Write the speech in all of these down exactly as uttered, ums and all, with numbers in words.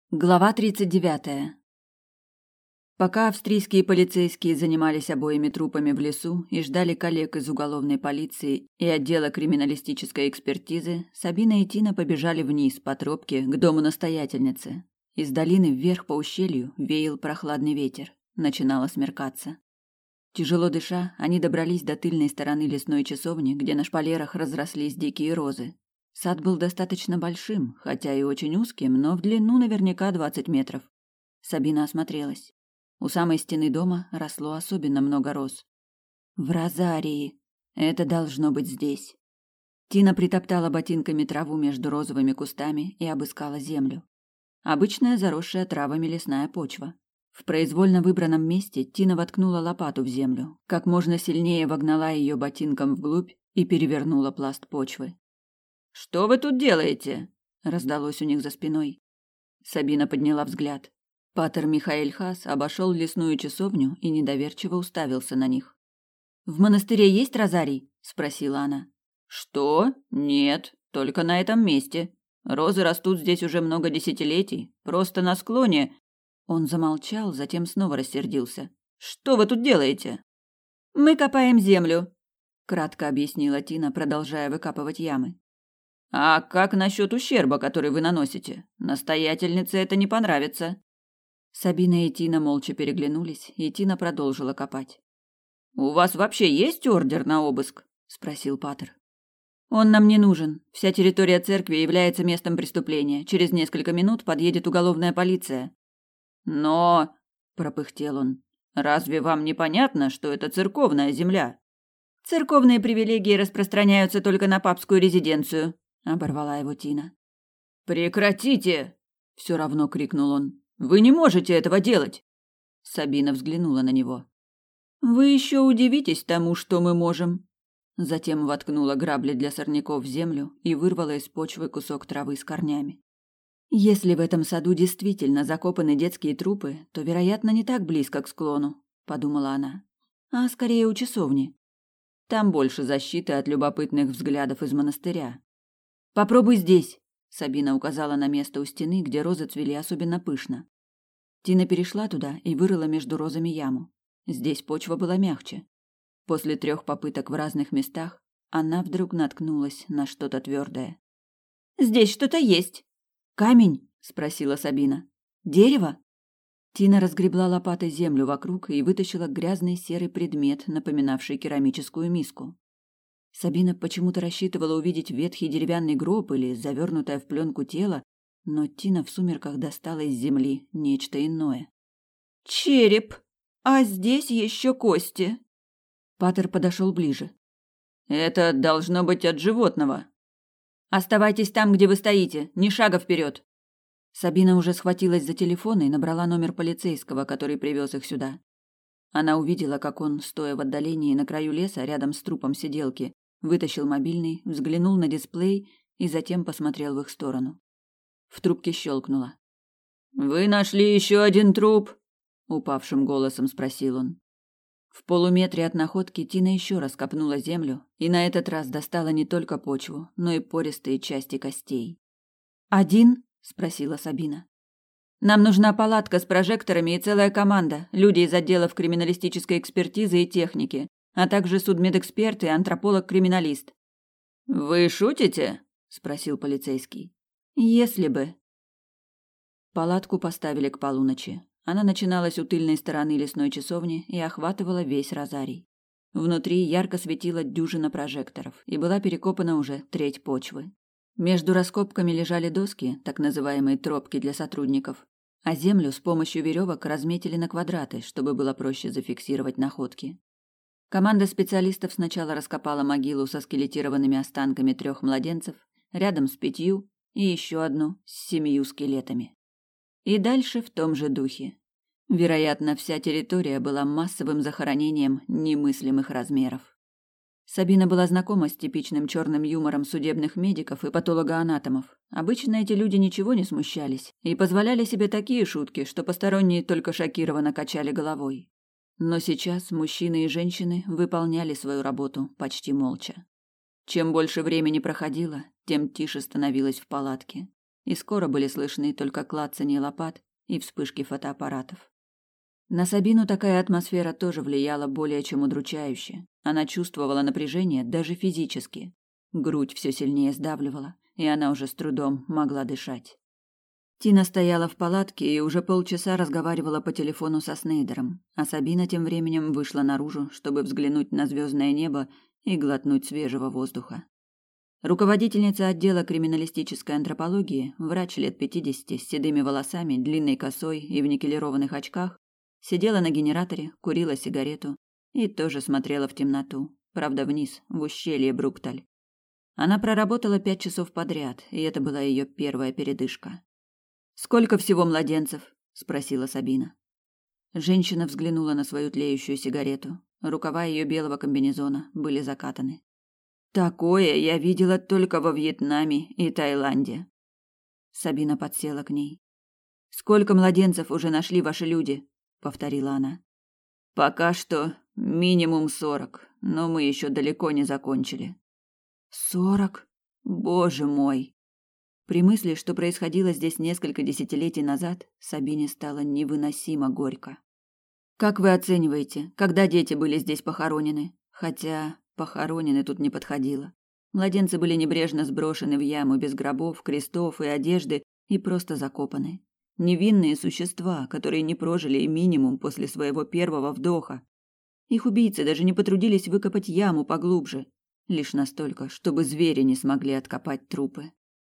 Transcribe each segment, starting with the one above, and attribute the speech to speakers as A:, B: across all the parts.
A: Глава тридцать девятая. Пока австрийские полицейские занимались обоими трупами в лесу и ждали коллег из уголовной полиции и отдела криминалистической экспертизы, Сабина и Тина побежали вниз по тропке к дому настоятельницы. Из долины вверх по ущелью веял прохладный ветер. Начинало смеркаться. Тяжело дыша, они добрались до тыльной стороны лесной часовни, где на шпалерах разрослись дикие розы. Сад был достаточно большим, хотя и очень узким, но в длину наверняка двадцать метров. Сабина осмотрелась. У самой стены дома росло особенно много роз. В розарии. Это должно быть здесь. Тина притоптала ботинками траву между розовыми кустами и обыскала землю. Обычная заросшая травами лесная почва. В произвольно выбранном месте Тина воткнула лопату в землю, как можно сильнее вогнала ее ботинком вглубь и перевернула пласт почвы. «Что вы тут делаете?» – раздалось у них за спиной. Сабина подняла взгляд. Патер Михаэль Хас обошел лесную часовню и недоверчиво уставился на них. «В монастыре есть розарий?» – спросила она. «Что? Нет, только на этом месте. Розы растут здесь уже много десятилетий, просто на склоне...» Он замолчал, затем снова рассердился. «Что вы тут делаете?» «Мы копаем землю», – кратко объяснила Тина, продолжая выкапывать ямы. «А как насчет ущерба, который вы наносите? Настоятельнице это не понравится». Сабина и Тина молча переглянулись, и Тина продолжила копать. «У вас вообще есть ордер на обыск?» – спросил патер. «Он нам не нужен. Вся территория церкви является местом преступления. Через несколько минут подъедет уголовная полиция». «Но...» – пропыхтел он. «Разве вам не понятно, что это церковная земля?» «Церковные привилегии распространяются только на папскую резиденцию», – оборвала его Тина. «Прекратите!» – все равно крикнул он. «Вы не можете этого делать!» Сабина взглянула на него. «Вы еще удивитесь тому, что мы можем!» Затем воткнула грабли для сорняков в землю и вырвала из почвы кусок травы с корнями. «Если в этом саду действительно закопаны детские трупы, то, вероятно, не так близко к склону», – подумала она, – «а скорее у часовни. Там больше защиты от любопытных взглядов из монастыря». «Попробуй здесь», – Сабина указала на место у стены, где розы цвели особенно пышно. Тина перешла туда и вырыла между розами яму. Здесь почва была мягче. После трех попыток в разных местах она вдруг наткнулась на что-то твердое. «Здесь что-то есть». «Камень?» – спросила Сабина. «Дерево?» Тина разгребла лопатой землю вокруг и вытащила грязный серый предмет, напоминавший керамическую миску. Сабина почему-то рассчитывала увидеть ветхий деревянный гроб или завернутое в пленку тело, но Тина в сумерках достала из земли нечто иное. «Череп! А здесь еще кости!» Патер подошел ближе. «Это должно быть от животного». «Оставайтесь там, где вы стоите, ни шага вперед!» Сабина уже схватилась за телефон и набрала номер полицейского, который привез их сюда. Она увидела, как он, стоя в отдалении на краю леса рядом с трупом сиделки, вытащил мобильный, взглянул на дисплей и затем посмотрел в их сторону. В трубке щелкнуло. «Вы нашли еще один труп?» – упавшим голосом спросил он. В полуметре от находки Тина еще раз копнула землю и на этот раз достала не только почву, но и пористые части костей. «Один?» – спросила Сабина. «Нам нужна палатка с прожекторами и целая команда, люди из отделов криминалистической экспертизы и техники, а также судмедэксперт и антрополог-криминалист». «Вы шутите?» – спросил полицейский. «Если бы». Палатку поставили к полуночи. Она начиналась у тыльной стороны лесной часовни и охватывала весь розарий. Внутри ярко светила дюжина прожекторов, и была перекопана уже треть почвы. Между раскопками лежали доски, так называемые тропки для сотрудников, а землю с помощью веревок разметили на квадраты, чтобы было проще зафиксировать находки. Команда специалистов сначала раскопала могилу со скелетированными останками трех младенцев, рядом с пятью и еще одну с семью скелетами. И дальше в том же духе. Вероятно, вся территория была массовым захоронением немыслимых размеров. Сабина была знакома с типичным черным юмором судебных медиков и патологоанатомов. Обычно эти люди ничего не смущались и позволяли себе такие шутки, что посторонние только шокированно качали головой. Но сейчас мужчины и женщины выполняли свою работу почти молча. Чем больше времени проходило, тем тише становилось в палатке. и скоро были слышны только клацанье лопат и вспышки фотоаппаратов. На Сабину такая атмосфера тоже влияла более чем удручающе. Она чувствовала напряжение даже физически. Грудь все сильнее сдавливала, и она уже с трудом могла дышать. Тина стояла в палатке и уже полчаса разговаривала по телефону со Снейдером, а Сабина тем временем вышла наружу, чтобы взглянуть на звездное небо и глотнуть свежего воздуха. Руководительница отдела криминалистической антропологии, врач лет пятидесяти с седыми волосами, длинной косой и в никелированных очках, сидела на генераторе, курила сигарету и тоже смотрела в темноту, правда вниз, в ущелье Брукталь. Она проработала пять часов подряд, и это была ее первая передышка. «Сколько всего младенцев?» – спросила Сабина. Женщина взглянула на свою тлеющую сигарету. Рукава ее белого комбинезона были закатаны. «Такое я видела только во Вьетнаме и Таиланде». Сабина подсела к ней. «Сколько младенцев уже нашли ваши люди?» – повторила она. «Пока что минимум сорок, но мы еще далеко не закончили». «Сорок? Боже мой!» При мысли, что происходило здесь несколько десятилетий назад, Сабине стало невыносимо горько. «Как вы оцениваете, когда дети были здесь похоронены? Хотя похоронены тут не подходило. Младенцы были небрежно сброшены в яму без гробов, крестов и одежды и просто закопаны. Невинные существа, которые не прожили и минимум после своего первого вдоха. Их убийцы даже не потрудились выкопать яму поглубже, лишь настолько, чтобы звери не смогли откопать трупы.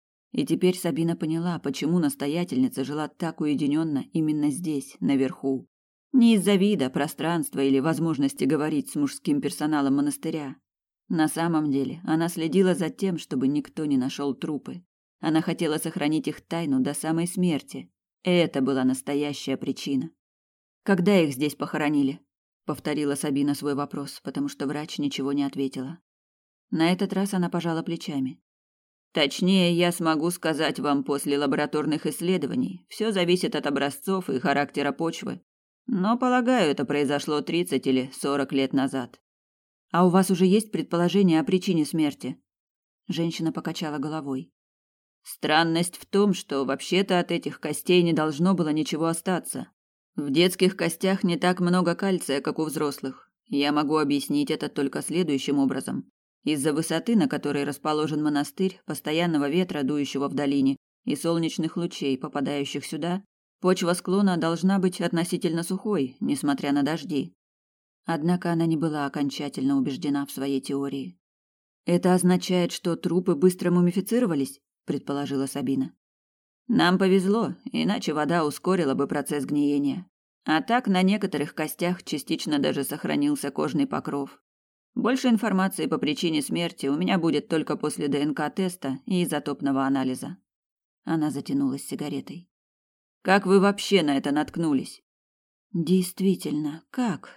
A: И теперь Сабина поняла, почему настоятельница жила так уединенно именно здесь, наверху. Не из-за вида, пространства или возможности говорить с мужским персоналом монастыря. На самом деле она следила за тем, чтобы никто не нашел трупы. Она хотела сохранить их тайну до самой смерти. Это была настоящая причина. «Когда их здесь похоронили?» — повторила Сабина свой вопрос, потому что врач ничего не ответила. На этот раз она пожала плечами. Точнее, я смогу сказать вам после лабораторных исследований. Все зависит от образцов и характера почвы. Но, полагаю, это произошло тридцать или сорок лет назад. А у вас уже есть предположение о причине смерти? Женщина покачала головой. Странность в том, что вообще-то от этих костей не должно было ничего остаться. В детских костях не так много кальция, как у взрослых. Я могу объяснить это только следующим образом. Из-за высоты, на которой расположен монастырь, постоянного ветра, дующего в долине, и солнечных лучей, попадающих сюда, почва склона должна быть относительно сухой, несмотря на дожди. Однако она не была окончательно убеждена в своей теории. «Это означает, что трупы быстро мумифицировались?» – предположила Сабина. «Нам повезло, иначе вода ускорила бы процесс гниения. А так на некоторых костях частично даже сохранился кожный покров. Больше информации по причине смерти у меня будет только после ДНК-теста и изотопного анализа». Она затянулась сигаретой. «Как вы вообще на это наткнулись?» «Действительно, как?»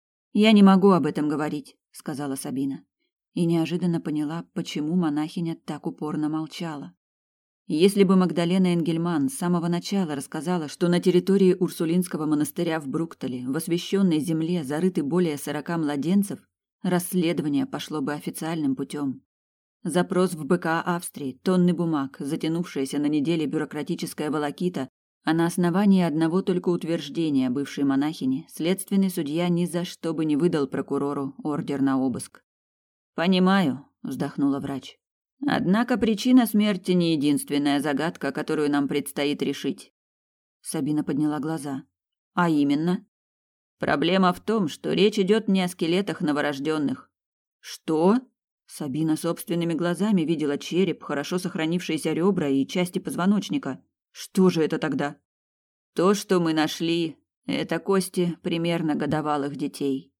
A: «Я не могу об этом говорить», — сказала Сабина. И неожиданно поняла, почему монахиня так упорно молчала. Если бы Магдалена Энгельман с самого начала рассказала, что на территории Урсулинского монастыря в Бруктале, в освященной земле, зарыты более сорока младенцев, расследование пошло бы официальным путем. Запрос в БК Австрии, тонны бумаг, затянувшаяся на неделе бюрократическая волокита, а на основании одного только утверждения бывшей монахини следственный судья ни за что бы не выдал прокурору ордер на обыск. «Понимаю», – вздохнула врач. «Однако причина смерти не единственная загадка, которую нам предстоит решить». Сабина подняла глаза. «А именно?» «Проблема в том, что речь идет не о скелетах новорожденных». «Что?» Сабина собственными глазами видела череп, хорошо сохранившиеся ребра и части позвоночника. «Что же это тогда?» «То, что мы нашли, это кости примерно годовалых детей».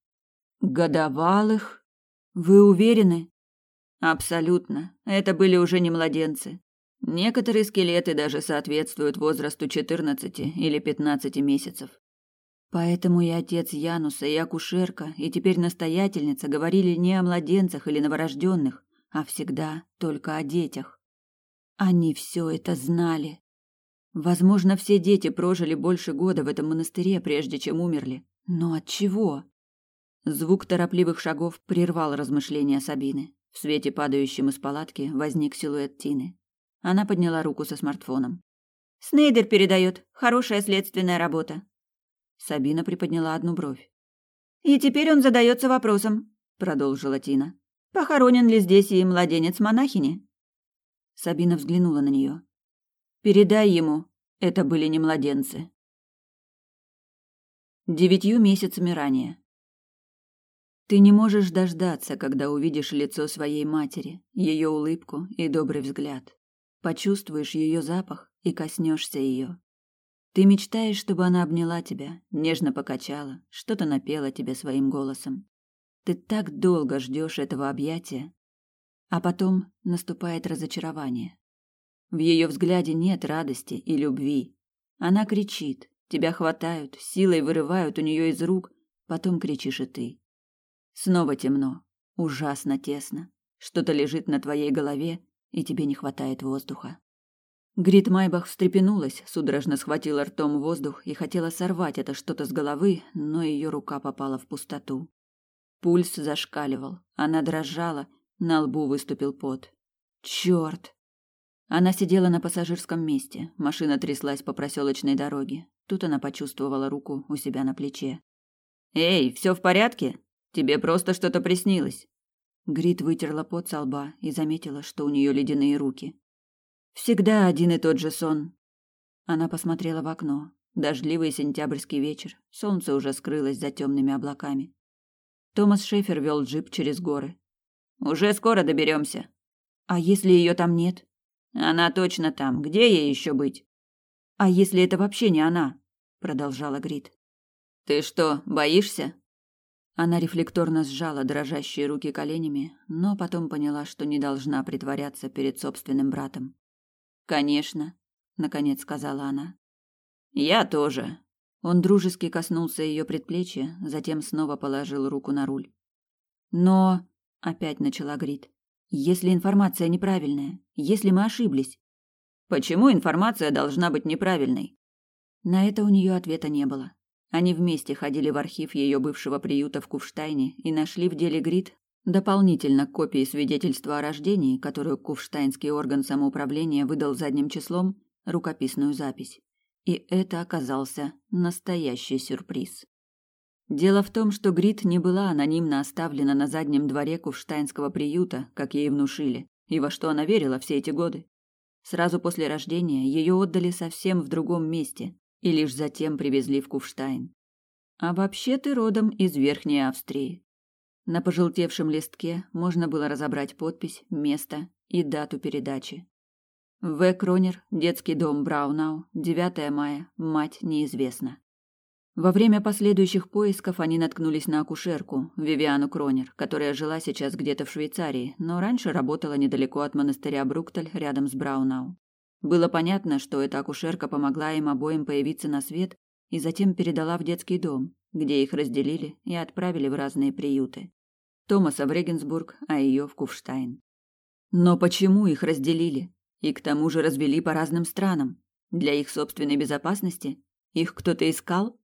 A: «Годовалых? Вы уверены?» «Абсолютно. Это были уже не младенцы. Некоторые скелеты даже соответствуют возрасту четырнадцати или пятнадцати месяцев. Поэтому и отец Януса, и акушерка, и теперь настоятельница говорили не о младенцах или новорожденных, а всегда только о детях. Они все это знали. Возможно, все дети прожили больше года в этом монастыре, прежде чем умерли. Но от чего?» Звук торопливых шагов прервал размышления Сабины. В свете, падающем из палатки, возник силуэт Тины. Она подняла руку со смартфоном.
B: Снейдер передает. Хорошая следственная работа.
A: Сабина приподняла одну бровь.
B: И теперь он задается вопросом, продолжила Тина. Похоронен ли здесь и младенец монахини?
A: Сабина взглянула на нее. Передай ему, это были не младенцы. Девятью месяцами ранее. Ты не можешь дождаться, когда увидишь лицо своей матери, ее улыбку и добрый взгляд. Почувствуешь ее запах и коснешься ее. Ты мечтаешь, чтобы она обняла тебя, нежно покачала, что-то напела тебе своим голосом. Ты так долго ждешь этого объятия, а потом наступает разочарование. В ее взгляде нет радости и любви. Она кричит, тебя хватают, силой вырывают у нее из рук, потом кричишь и ты. Снова темно, ужасно тесно. Что-то лежит на твоей голове, и тебе не хватает воздуха. Грит Майбах встрепенулась, судорожно схватила ртом воздух и хотела сорвать это что-то с головы, но ее рука попала в пустоту. Пульс зашкаливал, она дрожала, на лбу выступил пот. Черт! Она сидела на пассажирском месте, машина тряслась по проселочной дороге. Тут она почувствовала руку у себя на плече. «Эй, все в порядке? Тебе просто что-то приснилось». Грит вытерла пот со лба и заметила, что у нее ледяные руки. «Всегда один и тот же сон». Она посмотрела в окно. Дождливый сентябрьский вечер, солнце уже скрылось за темными облаками. Томас Шефер вел джип через горы. «Уже скоро доберемся». «А если ее там нет?» «Она точно там. Где ей еще быть?» «А если это вообще не она?» Продолжала Грит. «Ты что, боишься?» Она рефлекторно сжала дрожащие руки коленями, но потом поняла, что не должна притворяться перед собственным братом. «Конечно», — наконец сказала она. «Я тоже». Он дружески коснулся ее предплечья, затем снова положил руку на руль. «Но...» — опять начала Грит. «Если информация неправильная, если мы ошиблись...» «Почему информация должна быть неправильной?» На это у нее ответа не было. Они вместе ходили в архив ее бывшего приюта в Куфштайне и нашли в деле Грит дополнительно к копии свидетельства о рождении, которую Куфштайнский орган самоуправления выдал задним числом, рукописную запись. И это оказался настоящий сюрприз. Дело в том, что Грит не была анонимно оставлена на заднем дворе Куфштайнского приюта, как ей внушили, и во что она верила все эти годы. Сразу после рождения ее отдали совсем в другом месте и лишь затем привезли в Куфштайн. А вообще ты родом из Верхней Австрии. На пожелтевшем листке можно было разобрать подпись, место и дату передачи. В. Кронер, детский дом Браунау, девятое мая, мать неизвестна. Во время последующих поисков они наткнулись на акушерку, Вивиану Кронер, которая жила сейчас где-то в Швейцарии, но раньше работала недалеко от монастыря Брукталь, рядом с Браунау. Было понятно, что эта акушерка помогла им обоим появиться на свет и затем передала в детский дом, где их разделили и отправили в разные приюты. Томаса в Регенсбург, а ее в Куфштайн. Но почему их разделили? И к тому же развели по разным странам? Для их собственной безопасности? Их кто-то искал?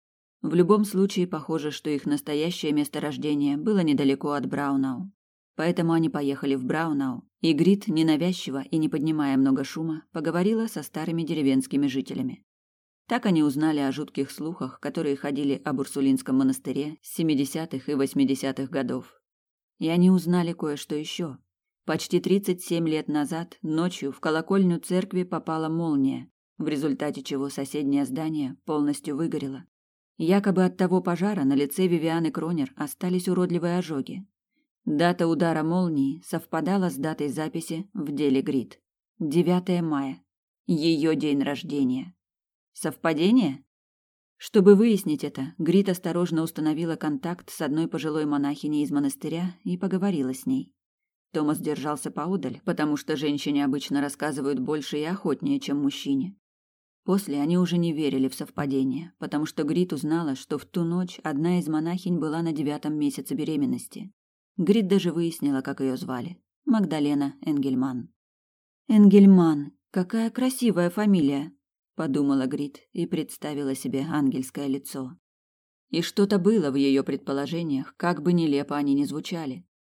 A: В любом случае, похоже, что их настоящее место рождения было недалеко от Браунау. Поэтому они поехали в Браунау, и Грит, ненавязчиво и не поднимая много шума, поговорила со старыми деревенскими жителями. Так они узнали о жутких слухах, которые ходили об Урсулинском монастыре с семидесятых и восьмидесятых годов. И они узнали кое-что еще. Почти тридцать семь лет назад ночью в колокольню церкви попала молния, в результате чего соседнее здание полностью выгорело. Якобы от того пожара на лице Вивианы Кронер остались уродливые ожоги. Дата удара молнии совпадала с датой записи в деле Грит. девятое мая. Ее день рождения. Совпадение? Чтобы выяснить это, Грит осторожно установила контакт с одной пожилой монахиней из монастыря и поговорила с ней. Томас держался поодаль, потому что женщине обычно рассказывают больше и охотнее, чем мужчине. После они уже не верили в совпадение, потому что Грит узнала, что в ту ночь одна из монахинь была на девятом месяце беременности. Грит даже выяснила, как ее звали. Магдалена Энгельман. «Энгельман, какая красивая фамилия!» – подумала Грит и представила себе ангельское лицо. И что-то было в ее предположениях, как бы нелепо они ни звучали.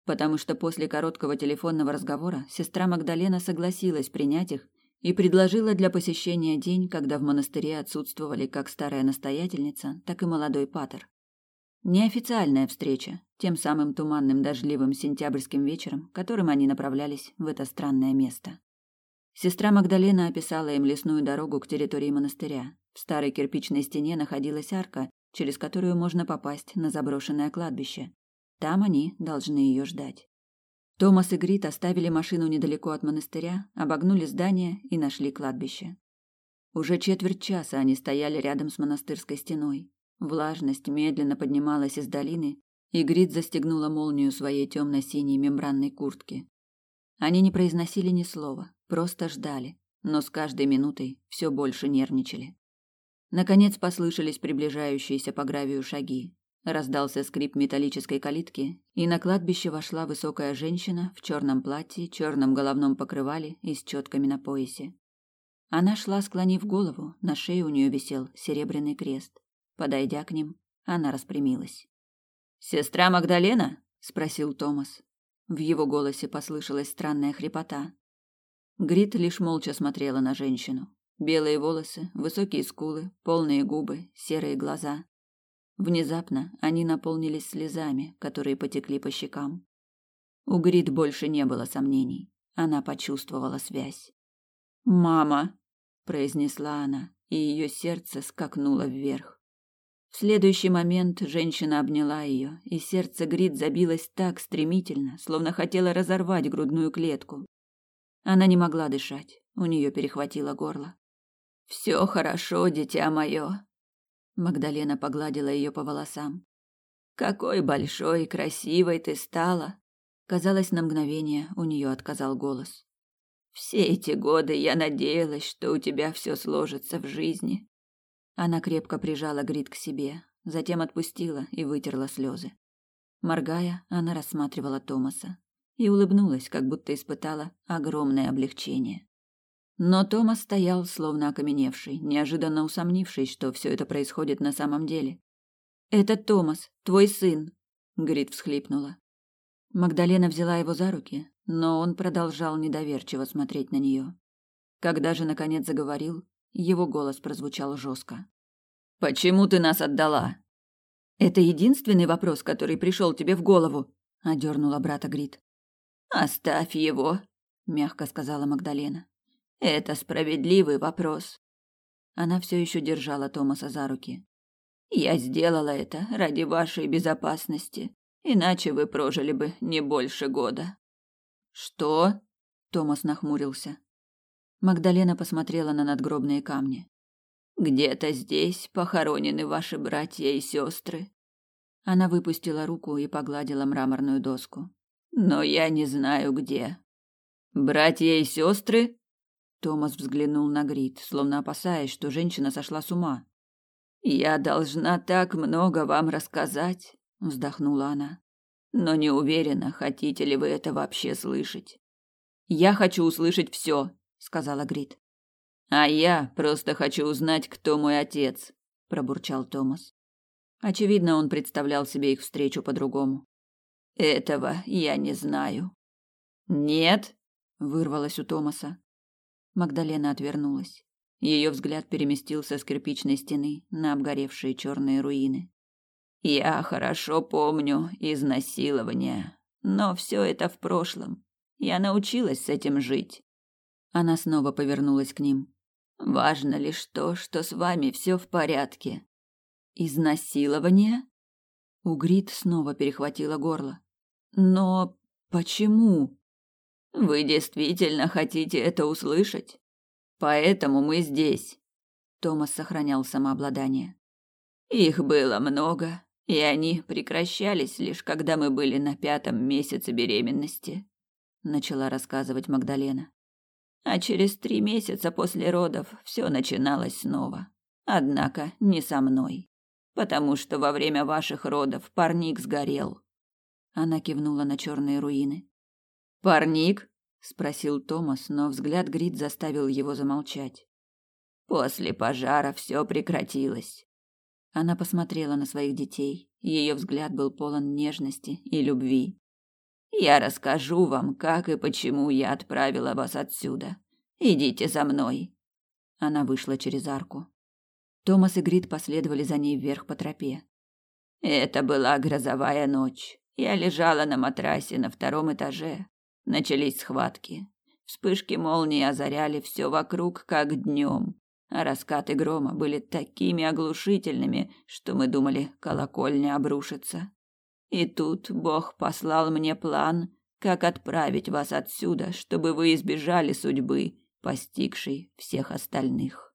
A: потому что после короткого телефонного разговора сестра Магдалена согласилась принять их и предложила для посещения день, когда в монастыре отсутствовали как старая настоятельница, так и молодой патер. Неофициальная встреча, тем самым туманным дождливым сентябрьским вечером, которым они направлялись в это странное место. Сестра Магдалена описала им лесную дорогу к территории монастыря. В старой кирпичной стене находилась арка, через которую можно попасть на заброшенное кладбище. Там они должны ее ждать. Томас и Грит оставили машину недалеко от монастыря, обогнули здание и нашли кладбище. Уже четверть часа они стояли рядом с монастырской стеной. Влажность медленно поднималась из долины, и Грит застегнула молнию своей темно-синей мембранной куртки. Они не произносили ни слова, просто ждали, но с каждой минутой все больше нервничали. Наконец послышались приближающиеся по гравию шаги. Раздался скрип металлической калитки, и на кладбище вошла высокая женщина в черном платье, черном головном покрывале и с четками на поясе. Она шла, склонив голову, на шее у нее висел серебряный крест. Подойдя к ним, она распрямилась. «Сестра Магдалена?» – спросил Томас. В его голосе послышалась странная хрипота. Грит лишь молча смотрела на женщину. Белые волосы, высокие скулы, полные губы, серые глаза. Внезапно они наполнились слезами, которые потекли по щекам. У Грит больше не было сомнений. Она почувствовала связь. «Мама!» – произнесла она, и ее сердце скакнуло вверх. В следующий момент женщина обняла ее, и сердце Грит забилось так стремительно, словно хотело разорвать грудную клетку. Она не могла дышать, у нее перехватило горло. «Все хорошо, дитя мое!» Магдалена погладила ее по волосам. «Какой большой и красивой ты стала!» Казалось, на мгновение у нее отказал голос. «Все эти годы я надеялась, что у тебя все сложится в жизни». Она крепко прижала Грит к себе, затем отпустила и вытерла слезы. Моргая, она рассматривала Томаса и улыбнулась, как будто испытала огромное облегчение. Но Томас стоял, словно окаменевший, неожиданно усомнившись, что все это происходит на самом деле. «Это Томас, твой сын», — Грит всхлипнула. Магдалена взяла его за руки, но он продолжал недоверчиво смотреть на нее. Когда же наконец заговорил, его голос прозвучал жестко. «Почему ты нас отдала?» «Это единственный вопрос, который пришел тебе в голову», — одернула брата Грит. «Оставь его», — мягко сказала Магдалена. «Это справедливый вопрос». Она все еще держала Томаса за руки. «Я сделала это ради вашей безопасности, иначе вы прожили бы не больше года». «Что?» — Томас нахмурился. Магдалена посмотрела на надгробные камни. «Где-то здесь похоронены ваши братья и сестры». Она выпустила руку и погладила мраморную доску. «Но я не знаю, где». «Братья и сестры?» Томас взглянул на Грит, словно опасаясь, что женщина сошла с ума. «Я должна так много вам рассказать», — вздохнула она. «Но не уверена, хотите ли вы это вообще слышать». «Я хочу услышать все», — сказала Грит. «А я просто хочу узнать, кто мой отец», — пробурчал Томас. Очевидно, он представлял себе их встречу по-другому. «Этого я не знаю». «Нет», — вырвалось у Томаса. Магдалена отвернулась. Ее взгляд переместился с кирпичной стены на обгоревшие черные руины. «Я хорошо помню изнасилование, но все это в прошлом. Я научилась с этим жить». Она снова повернулась к ним. «Важно лишь то, что с вами все в порядке». «Изнасилование?» У Грит снова перехватило горло. «Но почему?» «Вы действительно хотите это услышать? Поэтому мы здесь». Томас сохранял самообладание. «Их было много, и они прекращались лишь когда мы были на пятом месяце беременности», начала рассказывать Магдалена. «А через три месяца после родов все начиналось снова. Однако не со мной, потому что во время ваших родов парник сгорел». Она кивнула на черные руины. «Парник?» — спросил Томас, но взгляд Грит заставил его замолчать. «После пожара все прекратилось». Она посмотрела на своих детей. Ее взгляд был полон нежности и любви. Я расскажу вам, как и почему я отправила вас отсюда. Идите за мной. Она вышла через арку. Томас и Грит последовали за ней вверх по тропе. Это была грозовая ночь. Я лежала на матрасе на втором этаже. Начались схватки. Вспышки молнии озаряли все вокруг, как днем, а раскаты грома были такими оглушительными, что мы думали, колокольня обрушится. И тут Бог послал мне план, как отправить вас отсюда, чтобы вы избежали судьбы, постигшей всех остальных.